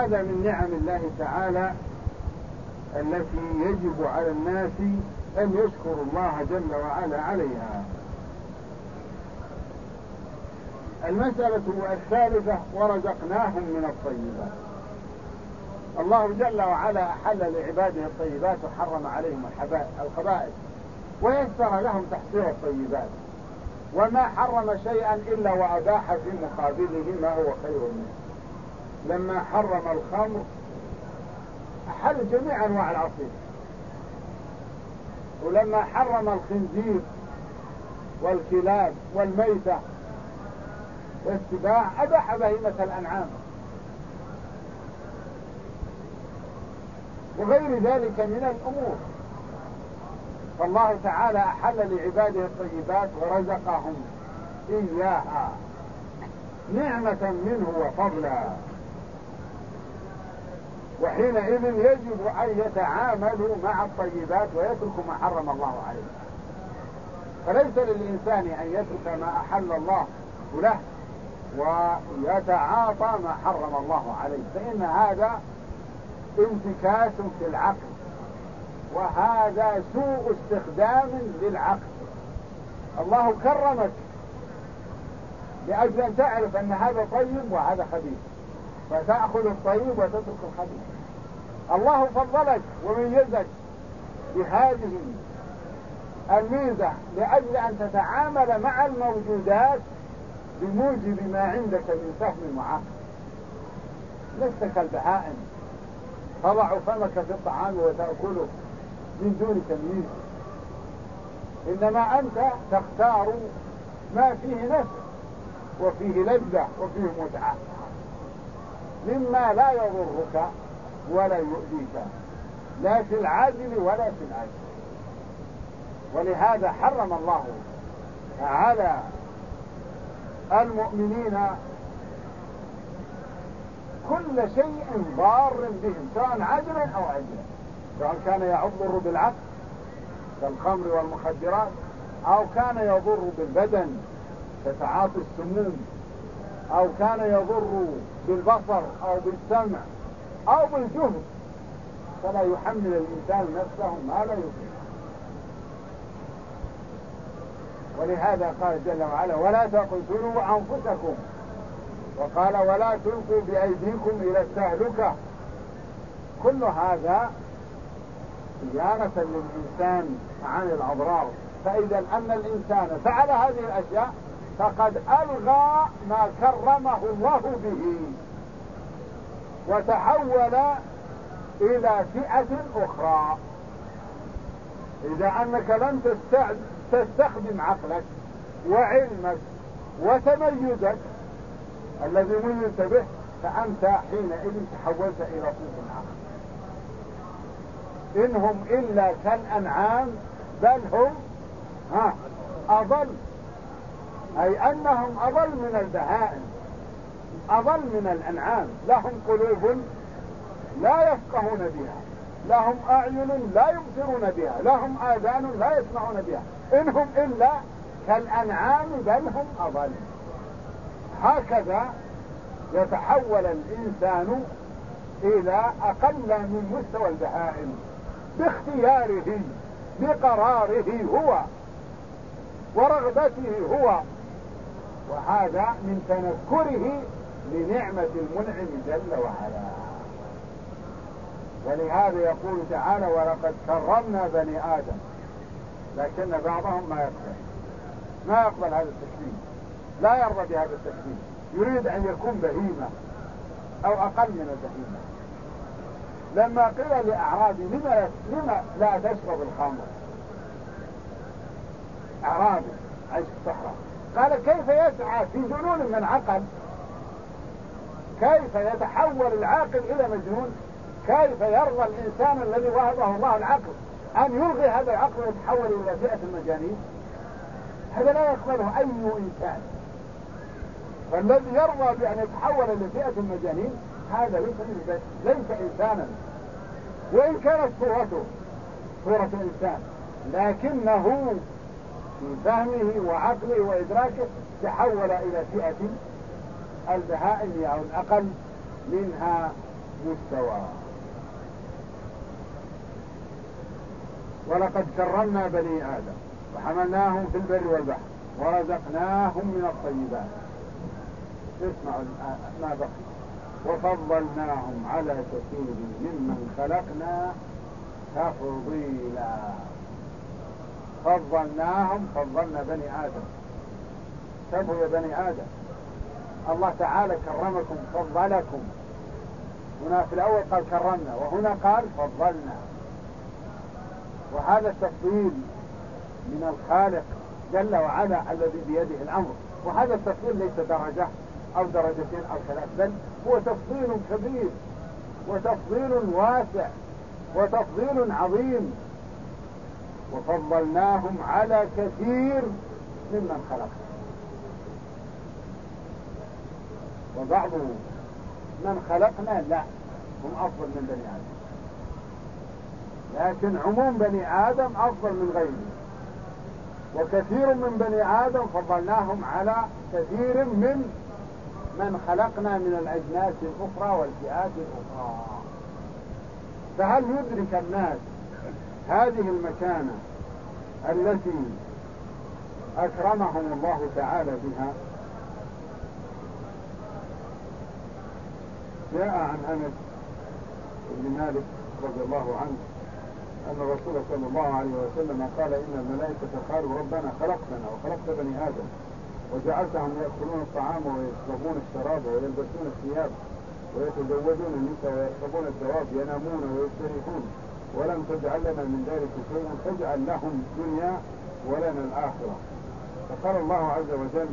وهذا من نعم الله تعالى التي يجب على الناس أن يشكروا الله جل وعلا عليها. المسألة الثالثة: ورزقناهم من الطيبات. الله جل وعلا أحل لعباده الطيبات وحرم عليهم الخبائث، ويسر لهم تحصيل الطيبات، وما حرم شيئا إلا وأباح في مقابله ما هو خير منه. لما حرم الخمر أحل جميع أنواع العصير، ولما حرم الخنزير والكلاب والميتة والسباع أباح بهيمة الأنعام وغير ذلك من الأمور. فالله تعالى أحل لعباده الطيبات ورزقهم إياها نعمة منه وفضلا، وحينئذ يجب أن يتعاملوا مع الطيبات ويتركوا ما حرم الله عليه. فليس للإنسان أن يترك ما أحل الله له ويتعاطى ما حرم الله عليه، فإن هذا انتكاس في العقل، وهذا سوء استخدام للعقل. الله كرمك لأجل أن تعرف أن هذا طيب وهذا خبيث، فتأخذ الطيب وتترك الخبيث. الله فضلك وميزك بهذه الميزة لأجل أن تتعامل مع الموجودات بموجب ما عندك من فهم وعقل. لست كالبهائم تضع فمك في الطعام وتأكله من دون تمييز، إنما أنت تختار ما فيه نفع وفيه لذة وفيه متعة مما لا يضرك ولا يؤذيك، لا في العاجل ولا في الآجل. ولهذا حرم الله على المؤمنين كل شيء ضار بهم، سواء عاجلا أو آجلا، سواء كان يضر بالعقل كالخمر والمخدرات، أو كان يضر بالبدن كتعاطي السموم، أو كان يضر بالبصر أو بالسمع أو بالجهد، فلا يحمل الإنسان نفسه ما لا يطيق. ولهذا قال جل وعلا: ولا تقتلوا أنفسكم، وقال: ولا تلقوا بأيديكم إلى التهلكة. كل هذا صيانة للإنسان عن الأضرار. فإذا أن الإنسان فعل هذه الأشياء فقد ألغى ما كرمه الله به وتحول إلى فئة أخرى. إذا أنك لم تستخدم عقلك وعلمك وتميزك الذي ميزت به، فأنت حينئذ تحولت إلى صوت العقل. إنهم إلا كالأنعام بل هم أضل، أي أنهم أضل من البهائم، أضل من الأنعام. لهم قلوب لا يفقهون بها، لهم أعين لا يبصرون بها، لهم آذان لا يسمعون بها. إنهم إلا كالأنعام بل هم أضل. هكذا يتحول الإنسان إلى أقل من مستوى البهائم باختياره بقراره هو ورغبته هو، وهذا من تنكره لنعمة المنعم جل وعلا. ولهذا يقول تعالى: ولقد كرمنا بني آدم، لكن بعضهم ما يقبل هذا التكريم، لا يرضى بهذا التكريم، يريد أن يكون بهيمة أو أقل من البهيمة. لما قيل لأعرابي: لما لا تشرب الخمر؟ أعرابي عايش في الصحراء، قال: كيف يسعى في جنون من عقل؟ كيف يتحول العاقل إلى مجنون؟ كيف يرضى الإنسان الذي وهبه الله العقل أن يلغي هذا العقل ويتحول إلى فئة المجانين؟ هذا لا يقبله أي إنسان. فالذي يرضى بأن يتحول إلى فئة المجانين هذا ليس إنسانا، وإن كانت صورته صورة إنسان، لكنه في فهمه وعقله وإدراكه تحول إلى فئة البهائم أو الأقل منها مستوى. ولقد كرمنا بني آدم وحملناهم في البر والبحر ورزقناهم من الطيبات. اسمعوا ما بقي. وفضلناهم على كثير ممن خلقنا تفضيلا. فضلنا بني آدم. انتبهوا يا بني آدم، الله تعالى كرمكم فضلكم. هنا في الأول قال كرمنا، وهنا قال فضلنا، وهذا التفضيل من الخالق جل وعلا الذي بيده الأمر. وهذا التفضيل ليس درجة أو درجتين أو ثلاث، بل هو تفضيل كبير وتفضيل واسع وتفضيل عظيم. وفضلناهم على كثير ممن خلقنا. وبعض من خلقنا لا هم أفضل من بني آدم، لكن عموم بني آدم أفضل من غيره. وكثير من بني آدم فضلناهم على كثير من خلقنا من الأجناس الأخرى والفئات الأخرى. فهل يدرك الناس هذه المكانة التي أكرمهم الله تعالى بها؟ جاء عن أنس بن مالك رضي الله عنه أن الرسول صلى الله عليه وسلم قال: إن الملائكة قالوا ربنا خلقتنا وخلقت بني آدم وجعلتهم يأكلون الطعام ويشربون الشراب ويلبسون الثياب ويتزوجون النساء ويركبون الدواب ينامون ويستريحون ولم تجعل لنا من ذلك شيئا فاجعل لهم الدنيا ولنا الآخرة. فقال الله عز وجل: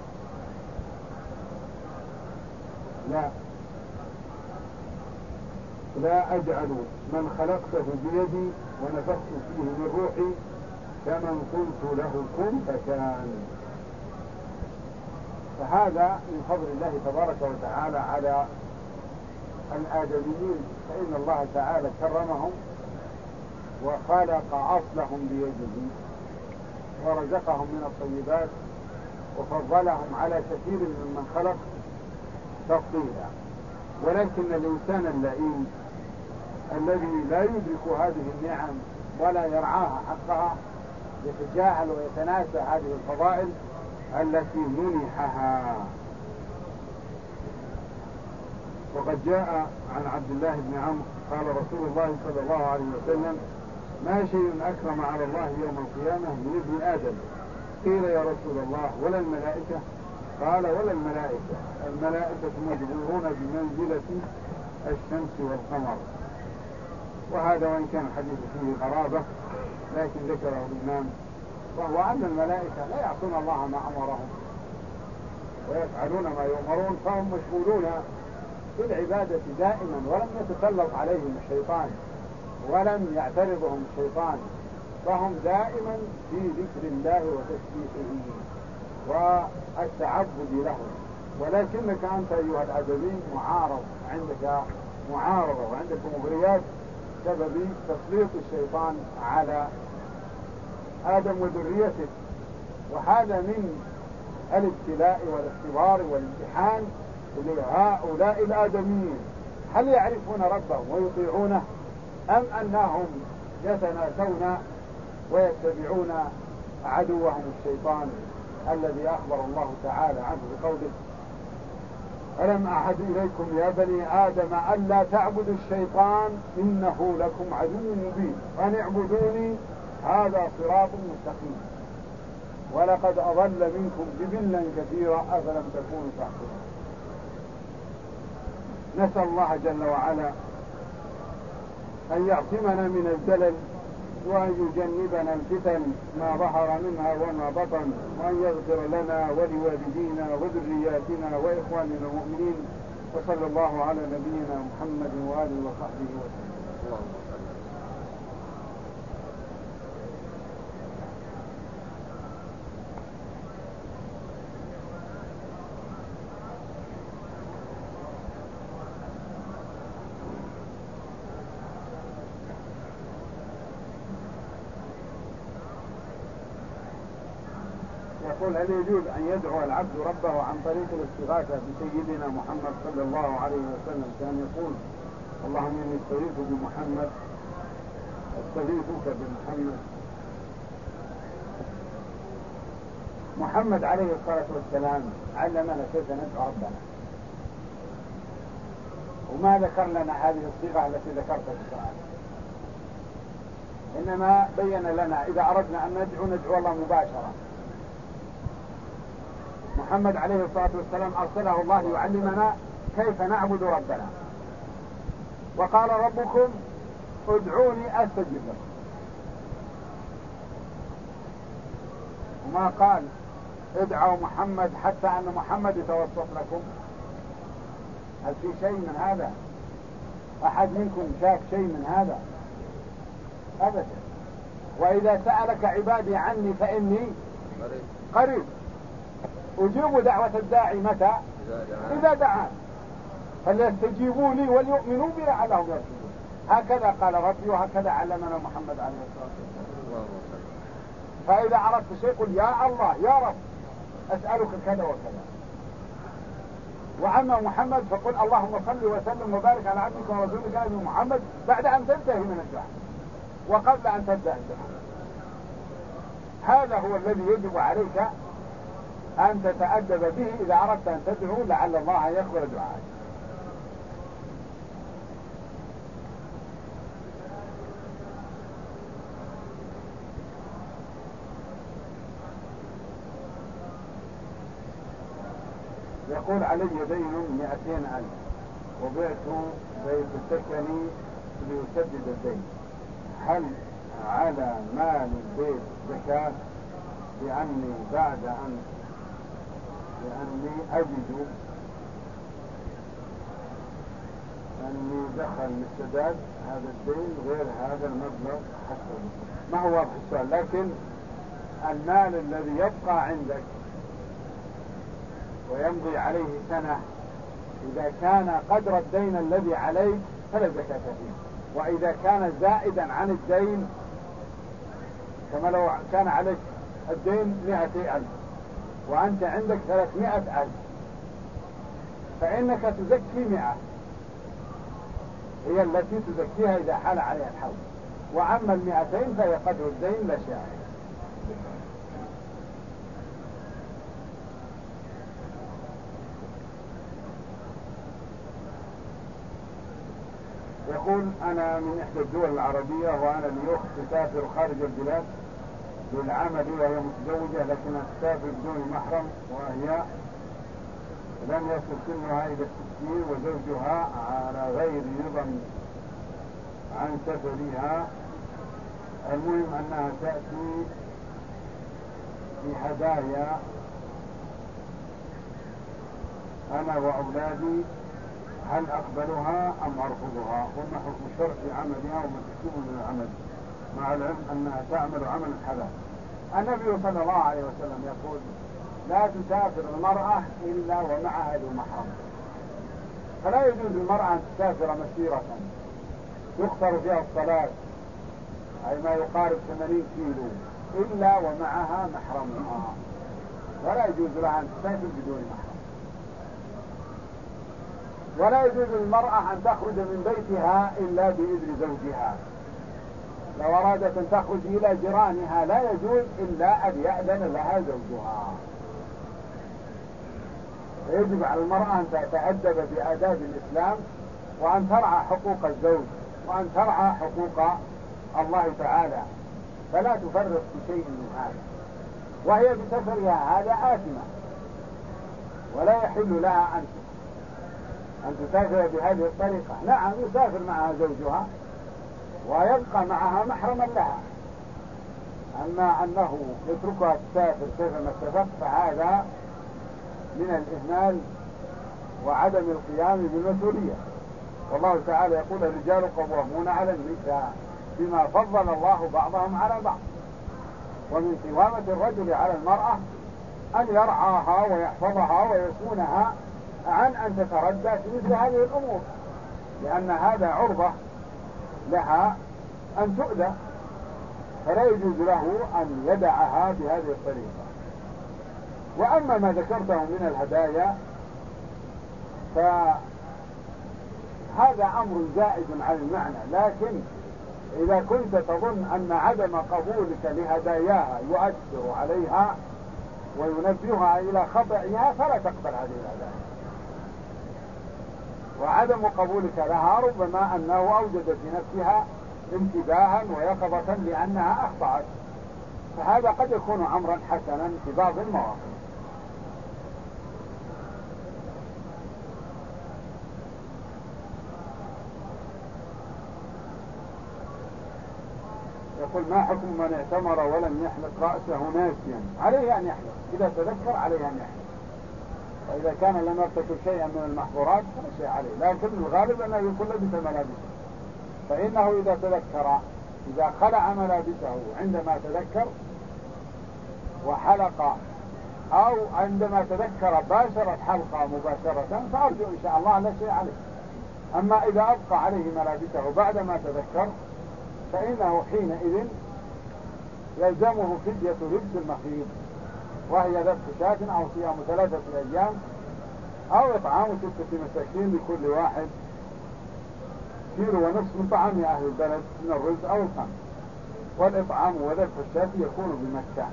لا أجعل من خلقته بيدي ونفخت فيه من روحي كمن قلت له كن فكان. فهذا من فضل الله تبارك وتعالى على الآدميين، فإن الله تعالى كرمهم وخلق أصلهم بيده ورزقهم من الطيبات وفضلهم على كثير ممن خلق تفضيلا. ولكن الإنسان اللئيم الذي لا يدرك هذه النعم ولا يرعاها حقها يتجاهل ويتناسى هذه الفضائل التي منحها. وقد جاء عن عبد الله بن عمرو قال رسول الله صلى الله عليه وسلم: ما شيء أكرم على الله يوم القيامة من ابن آدم. قيل: يا رسول الله ولا الملائكة؟ قال: ولا الملائكة، الملائكة مجبورون بمنزلة الشمس والقمر. وهذا وإن كان الحديث فيه غرابة لكن ذكره الإمام، وهو أن الملائكة لا يعصون الله ما أمرهم ويفعلون ما يؤمرون، فهم مشغولون في العبادة دائما، ولم يتسلط عليهم الشيطان ولم يعترضهم الشيطان، فهم دائما في ذكر الله وتسبيحه والتعبد له. ولكنك أنت أيها الآدمي معارض، عندك معارضة وعندك مغريات بسبب تسليط الشيطان على آدم وذريته. وهذا من الابتلاء والاختبار والامتحان لهؤلاء الآدميين، هل يعرفون ربهم ويطيعونه أم أنهم يتناسون ويتبعون عدوهم الشيطان الذي أخبر الله تعالى عنه بقوله: ألم أعهد إليكم يا بني آدم ألا تعبدوا الشيطان إنه لكم عدو مبين أن اعبدوني هذا صراط مستقيم ولقد أضل منكم جبلا كثيرا أفلم تكونوا تعقلون. نسأل الله جل وعلا أن يعصمنا من الزلل وأن يجنبنا الفتن ما ظهر منها وما بطن، وأن يغفر لنا ولوالدينا وذرياتنا وإخواننا المؤمنين. وصلى الله على نبينا محمد وآله وصحبه وسلم. يقول: هل يجوز أن يدعو العبد ربه عن طريق الاستغاثة بسيدنا محمد صلى الله عليه وسلم كان يقول: اللهم إني استغيث بمحمد، استغيثك بمحمد. محمد عليه الصلاة والسلام علمنا كيف ندعو ربنا، وما ذكر لنا هذه الصيغة التي ذكرتها في القرآن، إنما بين لنا إذا أردنا أن ندعو الله مباشرة. محمد عليه الصلاة والسلام أرسله الله يعلمنا كيف نعبد ربنا، وقال ربكم ادعوني أستجب لكم، وما قال ادعوا محمد حتى أن محمد يتوسط لكم. هل في شيء من هذا؟ أحد منكم شاف شيء من هذا؟ أبدا. وإذا سألك عبادي عني فإني قريب أجيب دعوة الداعي متى؟ إذا دعان، فليستجيبوا لي وليؤمنوا بي لعلهم يرشدون. هكذا قال ربي، وهكذا علمنا محمد عليه الصلاة والسلام. فإذا أردت شيء قل يا الله يا رب أسألك كذا وكذا. وأما محمد فقل اللهم صل وسلم وبارك على عبدك ورسولك نبينا محمد بعد أن تنتهي من الدعاء وقبل أن تبدأ الدعاء. هذا هو الذي يجب عليك أن تتأدب به إذا أردت أن تدعو لعل الله يقبل دعاءك. يقول علي دين 200,000 وبعت بيت السكني ليسدد الدين، هل على مال البيت زكاة؟ لأني أجد أني دخل للسداد هذا الدين غير هذا المبلغ حسب. ما هو واضح السؤال، لكن المال الذي يبقى عندك ويمضي عليه سنة إذا كان قدر الدين الذي عليك فلا زكاة فيه، وإذا كان زائدا عن الدين كما لو كان عليك الدين 200,000 وأنت عندك 300,000 فإنك تزكي 100 هي التي تزكيها إذا حال عليها الحول، وأما 200 فهي قدر الدين لا شيء. يقول أنا من إحدى الدول العربية وأنا لي أخت تسافر خارج البلاد للعمل وهي متزوجة لكنها تسافر بدون محرم، وهي لم يصل سنها إلى 60 وزوجها على غير رضا عن سفرها. المهم أنها تأتي بهدايا أنا وأولادي، هل أقبلها أم أرفضها؟ وما حكم الشرع في عملها وما تكتب من العمل مع العلم أنها تعمل عمل حلال؟ النبي صلى الله عليه وسلم يقول لا تسافر المرأة إلا ومعها ذو محرم، فلا يجوز للمرأة أن تسافر مسيرة يقصر فيها الصلاة أي ما يقارب 80 كيلو إلا ومعها محرمها، ولا يجوز لها أن تسافر بدون محرم. ولا يجوز للمرأة أن تخرج من بيتها إلا بإذن زوجها، لو أرادت أن تخرج إلى جيرانها لا يجوز إلا أن يأذن لها زوجها. يجب على المرأة أن تتأدب بآداب الإسلام وأن ترعى حقوق الزوج وأن ترعى حقوق الله تعالى، فلا تفرط بشيء من هذا، وهي بسفرها هذا آثمة، ولا يحل لها أن تسافر بهذه الطريقة. نعم يسافر معها زوجها ويبقى معها محرما لها، أما أنه يتركها تسافر كيفما اتفق فهذا من الإهمال وعدم القيام بالمسؤولية. والله تعالى يقول الرجال قوامون على النساء بما فضل الله بعضهم على بعض، ومن قوامة الرجل على المرأة أن يرعاها ويحفظها ويصونها عن أن تتردى في مثل هذه الأمور، لأن هذا عرضة لها أن تؤذى، فلا يجوز له أن يدعها بهذه الطريقة. وأما ما ذكرته من الهدايا هذا أمر زائد على المعنى. لكن إذا كنت تظن أن عدم قبولك لهداياها يؤثر عليها وينبهها إلى خطئها فلا تقبل هذه الهدايا. وعدم قبولك لها ربما أنه أوجد في نفسها انتباها ويقظة لأنها أخطأت، فهذا قد يكون أمرا حسنا في بعض المواقف. يقول ما حكم من اعتمر ولم يحلق رأسه ناسيا؟ عليه أن يحلق، إذا تذكر عليه أن يحلق، وإذا كان لم يرتكب شيئا من المحظورات فلا شيء عليه، لكن الغالب أنه يكون لبس ملابسه، فإنه إذا تذكر، إذا خلع ملابسه عندما تذكر وحلق، أو عندما تذكر باشر الحلقة مباشرة، فأرجو إن شاء الله لا شيء عليه. أما إذا أبقى عليه ملابسه بعدما تذكر فإنه حينئذ يلزمه فدية لبس المخيط، وهي ذبح شاة أو صيام 3 أيام أو إطعام 6 مساكين لكل واحد 1.5 كيلو من طعام أهل البلد من الرز أو الخمس، والإطعام وذبح الشاة يكون بمكة.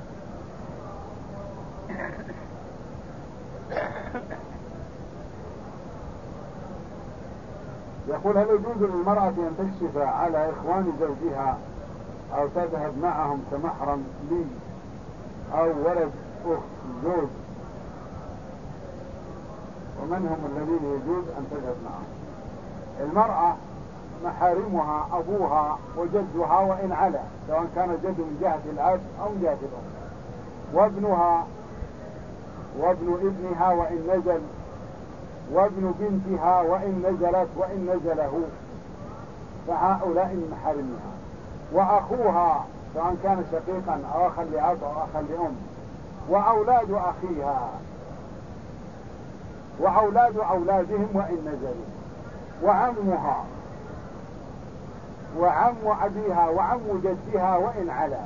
يقول هل يجوز للمرأة أن تكشف على إخوان زوجها أو تذهب معهم كمحرم لي أو ولد أخت زوج، ومن هم الذين يجوز أن تذهب معهم؟ المرأة محارمها أبوها وجدها وإن علا، سواء كان الجد من جهة الأب أو من جهة الأم، وابنها وابن ابنها وإن نزل، وابن بنتها وإن نزلت وإن نزله، فهؤلاء من محارمها، وأخوها سواء كان شقيقا أو أخا لأب أو أخا لأم، وأولاد أخيها وأولاد أولادهم وإن نزلوا، وعمها وعم أبيها وعم جدها وإن علا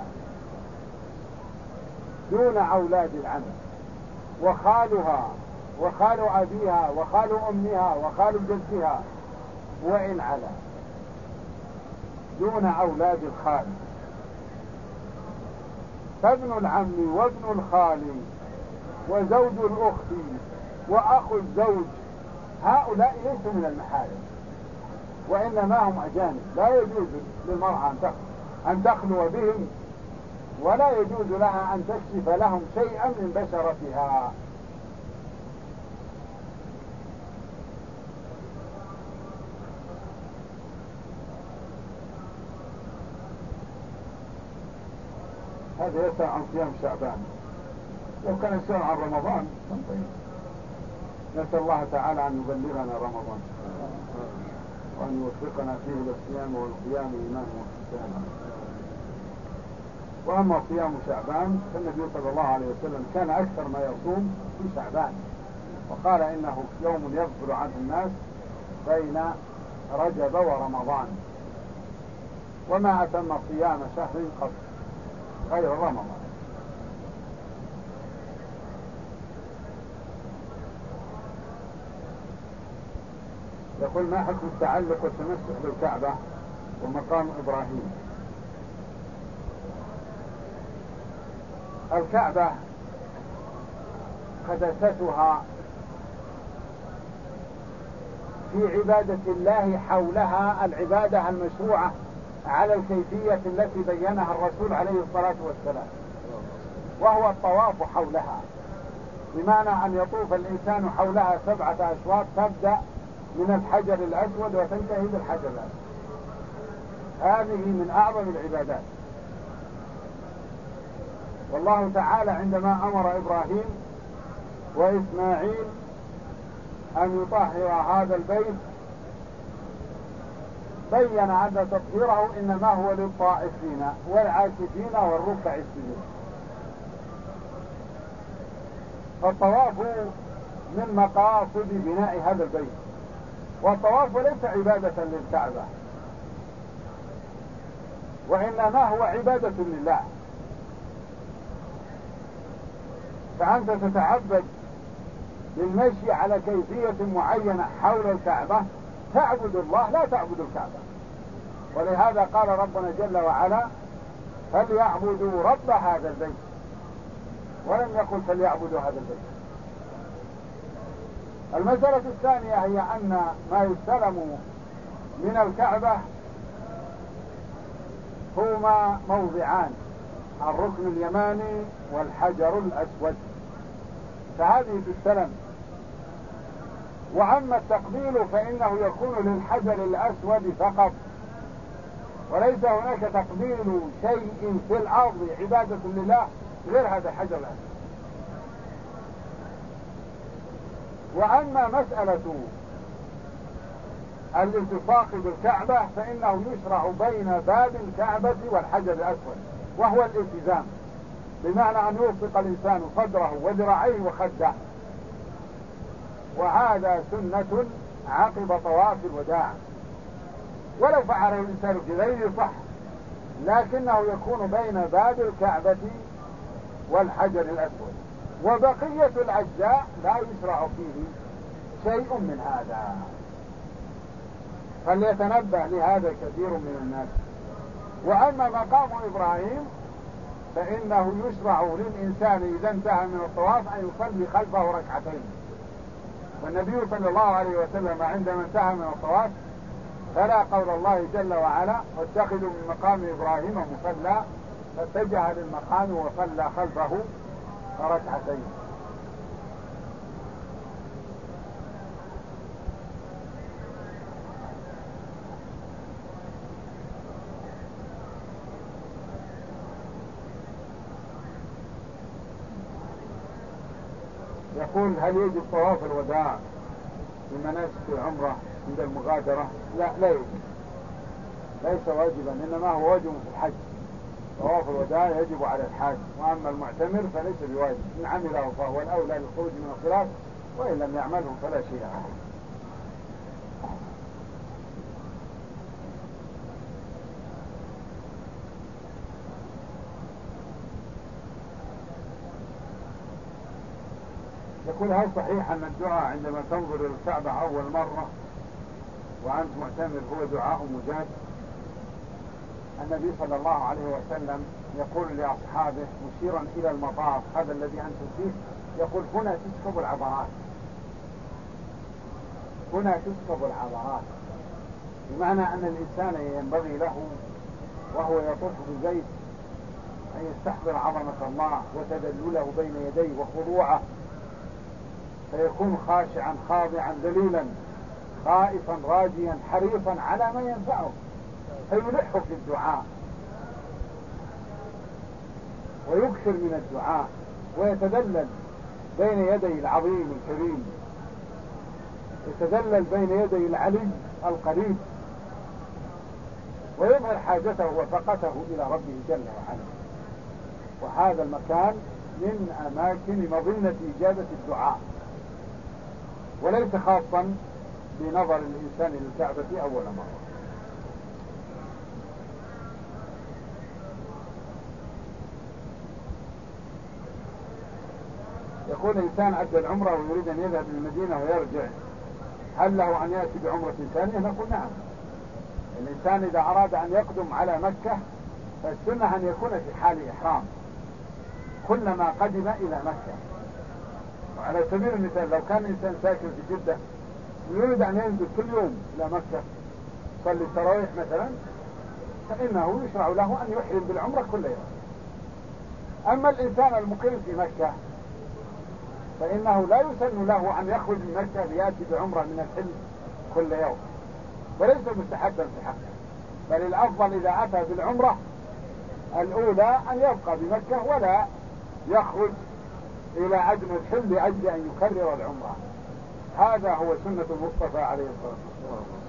دون أولاد العم، وخالها وخال أبيها وخال أمها وخال جدها وإن علا دون أولاد الخال. فابن العم وابن الخال وزوج الأخت وأخو الزوج هؤلاء ليسوا من المحارم، وإنما هم أجانب، لا يجوز للمرأة أن تخلو بهم، ولا يجوز لها أن تكشف لهم شيئا من بشرتها. هذا يسأل عن صيام شعبان، لو كان يسأل عن رمضان طيب. نسأل الله تعالى أن يبلغنا رمضان وأن يوفقنا فيه للصيام والقيام إيمان واحتسابا. وأما صيام شعبان فالنبي صلى الله عليه وسلم كان أكثر ما يصوم في شعبان، وقال إنه يوم يغفل عنه الناس بين رجب ورمضان، وما أتم صيام شهر قط غير رمضان. يقول ما حكم التعلق والتمسك بالكعبة ومقام إبراهيم؟ الكعبة قداستها في عبادة الله حولها العبادة المشروعة على الكيفية التي بينها الرسول عليه الصلاة والسلام، وهو الطواف حولها، بمعنى أن يطوف الإنسان حولها 7 أشواط، تبدأ من الحجر الأسود وتنتهي بالحجر الأسود. هذه من أعظم العبادات. والله تعالى عندما أمر إبراهيم وإسماعيل أن يطهر هذا البيت بين أن تطهيره إنما هو للطائفين والعاكفين والركع السجود. فالطواف من مقاصد بناء هذا البيت، والطواف ليس عبادة للكعبة، وإنما هو عبادة لله. فأنت تتعبد للمشي على كيفية معينة حول الكعبة تعبد الله لا تعبد الكعبة. ولهذا قال ربنا جل وعلا فليعبدوا رب هذا البيت، ولم يقل فليعبدوا هذا البيت. المسألة الثانية هي أن ما يستلم من الكعبة هما موضعان، الركن اليماني والحجر الأسود، فهذه تستلم. وأما التقبيل فإنه يكون للحجر الأسود فقط، وليس هناك تقبيل شيء في الأرض عبادة لله غير هذا الحجر الأسود. وأما مسألة الالتصاق بالكعبة فإنه يشرع بين باب الكعبة والحجر الأسود، وهو الالتزام، بمعنى أن يلصق الإنسان صدره وذراعيه وخده، وهذا سنة عقب طواف الوداع. ولو فعله الإنسان في غيره صح، لكنه يكون بين باب الكعبة والحجر الأسود. وبقية الأجزاء لا يشرع فيه شيء من هذا، فليتنبه لهذا كثير من الناس. وأما مقام إبراهيم فإنه يشرع للإنسان إذا انتهى من الطواف أن يصلي خلفه ركعتين. والنبي صلى الله عليه وسلم عندما انتهى من الطواف تلا قول الله جل وعلا واتخذوا من مقام إبراهيم مصلى، فاتجه للمقام وصلى خلفه ركعتين. يقول هل يجب طواف الوداع في مناسك العمرة عند المغادرة؟ لا يجب، ليس واجبا، إنما هو واجب في الحج. طواف الوداع يجب على الحاج، وأما المعتمر فليس بواجب، إن عمله فهو الأولى للخروج من الخلاف، وإن لم يعمله فلا شيء عليه. يقول هل صحيح أن الدعاء عندما تنظر إلى الكعبة أول مرة وأنت معتمر هو دعاء مجاب؟ النبي صلى الله عليه وسلم يقول لأصحابه مشيرا إلى المطاف هذا الذي أنتم فيه، يقول هنا تسكب العبرات، هنا تسكب العبرات، بمعنى أن الإنسان ينبغي له وهو يطوف بالبيت أن يستحضر عظمة الله وتذلله بين يديه وخضوعه، فيكون خاشعا خاضعا ذليلا خائفا راجيا حريصا على ما ينفعه، فيلح في الدعاء ويكثر من الدعاء ويتذلل بين يدي العظيم الكريم، يتذلل بين يدي العلي القريب، ويظهر حاجته وفقته إلى ربه جل وعلا. وهذا المكان من أماكن مظنة إجابة الدعاء، وليس خاصا بنظر الإنسان للكعبة أول مرة. يكون إنسان أدى العمرة ويريد أن يذهب للمدينة ويرجع، هل له أن يأتي بعمرة ثانية؟ نقول نعم. الإنسان إذا أراد أن يقدم على مكة فالسنة أن يكون في حال إحرام كلما قدم إلى مكة. وعلى سبيل المثال لو كان إنسان ساكن في جدة ويريد أن ينزل كل يوم إلى مكة يصلي التراويح مثلا، فإنه يشرع له أن يحرم بالعمرة كل يوم. أما الإنسان المقيم في مكة فإنه لا يسن له أن يخرج من مكة ليأتي بعمرة من الحل كل يوم، وليس مستحبا في حقه، بل الأفضل إذا أتى بالعمرة الأولى أن يبقى بمكة ولا يخرج إلى عدن الحل لأجل أن يكرر العمرة. هذا هو سنة المصطفى عليه الصلاة والسلام.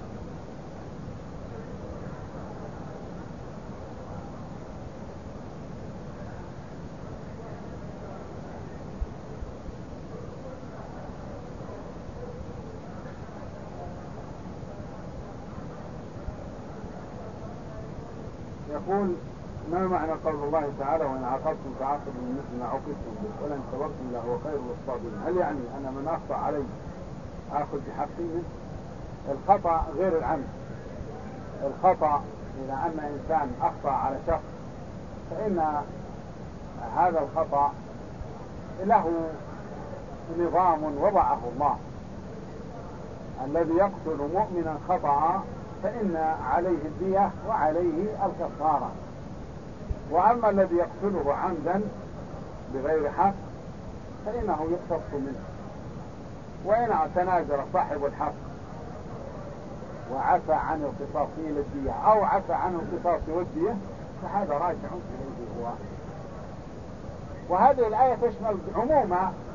يقول ما معنى قول الله تعالى وإن عاقبتم فعاقبوا بمثل ما عوقبتم به ولئن صبرتم لهو خير للصابرين؟ هل يعني أن من أخطأ علي آخذ بحقي منه؟ الخطأ غير العمد. الخطأ إذا أن إنسان أخطأ على شخص فإن هذا الخطأ له نظام وضعه الله. الذي يقتل مؤمنا خطأ فإن عليه الدية وعليه الكفارة. وأما الذي يقتله عمدا بغير حق فإنه يقتص منه. وإن تنازل صاحب الحق وعفى عن القصاص إلى الدية أو عفى عن القصاص والدية فهذا راجع إليه هو. وهذه الآية تشمل عموم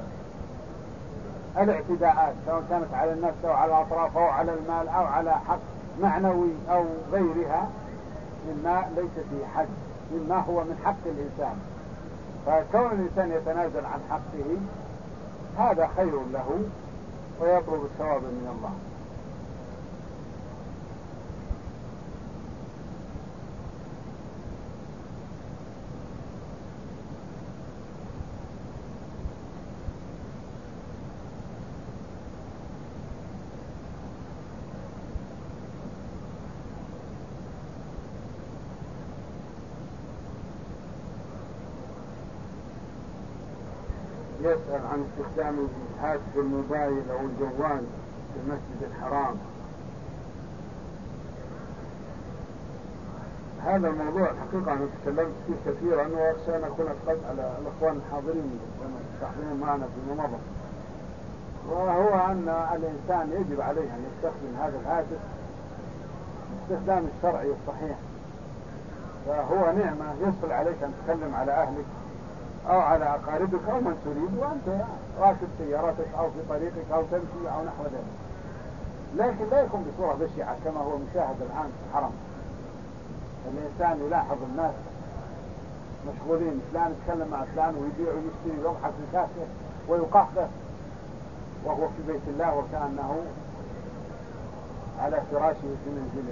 الاعتداءات سواء كانت على النفس أو على الأطراف أو على المال أو على حق معنوي أو غيرها، مما ليس فيه حد، مما هو من حق الإنسان. فكون الإنسان يتنازل عن حقه هذا خير له ويطلب الثواب من الله. يسأل عن استخدام هاتف الموبايل أو الجوال في المسجد الحرام. هذا الموضوع الحقيقة أنا تكلمت فيه كثيرا وأخشى أن أكون أفقد على الأخوان الحاضرين يستحضرون معنا فيما مضى. وهو أن الإنسان يجب عليه أن يستخدم هذا الهاتف باستخدام الشرعي الصحيح. فهو نعمة يسهل عليك أن تتكلم على أهلك أو على أقاربك أو من تريد وأنت راكب سيارتك أو في طريقك أو تمشي أو نحو ذلك. لكن لا يكون بصورة بشعة كما هو مشاهد الآن في الحرم. الإنسان يلاحظ الناس مشغولين، فلان يتكلم مع فلان ويبيع ويشتري ويضحك بكاسه ويقهقه وهو في بيت الله وكأنه على فراشه في منزله.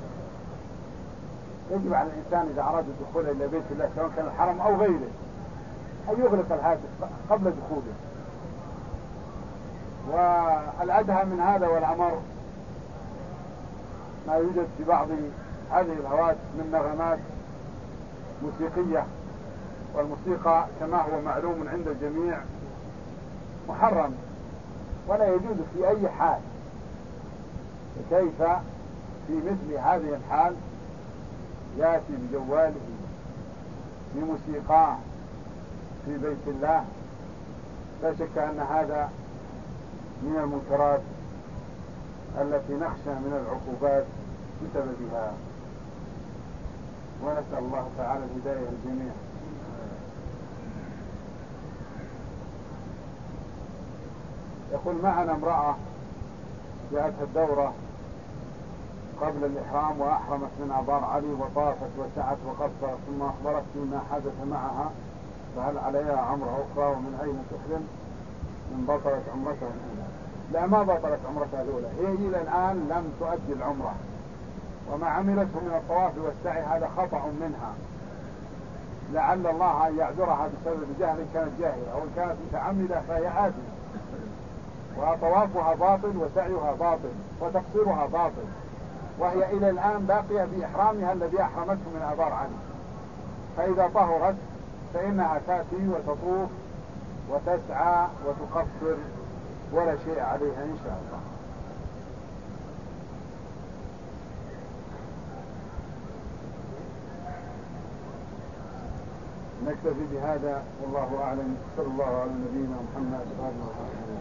يجب على الإنسان إذا أراد الدخول إلى بيت الله سواء كان الحرم أو غيره أن يغلق الهاتف قبل دخوله. والأدهى من هذا والأمر ما يوجد في بعض هذه الهواتف من نغمات موسيقية، والموسيقى كما هو معلوم عند الجميع محرم ولا يجوز في أي حال. كيف في مثل هذه الحال يأتي بجواله بموسيقى في بيت الله؟ لا شك أن هذا من المنكرات التي نخشى من العقوبات بسببها، ونسأل الله تعالى الهداية للجميع. يقول معنا امرأة جاءتها الدورة قبل الإحرام وأحرمت من آبار علي وطافت وسعت وقصرت ثم أخبرتني ما حدث معها، فهل عليها عمرة أخرى ومن أين تحرم من بطلت عمرتها الأولى؟ لا، ما بطلت عمرتها الأولى، هي إلى الآن لم تؤدي العمرة، وما عملته من الطواف والسعي هذا خطأ منها، لعل الله أن يعذرها بسبب جهل كانت جاهلة، أو كانت متعمدة فهي آثمة، وطوافها باطل وسعيها باطل وتقصيرها باطل، وهي إلى الآن باقية بإحرامها الذي أحرمته من آبار علي. فإذا طهرت فإنها تأتي وتطوف وتسعى وتقصر ولا شيء عليها إن شاء الله. نكتفي بهذا والله أعلم. صلى الله على نبينا محمد وآله وصحبه.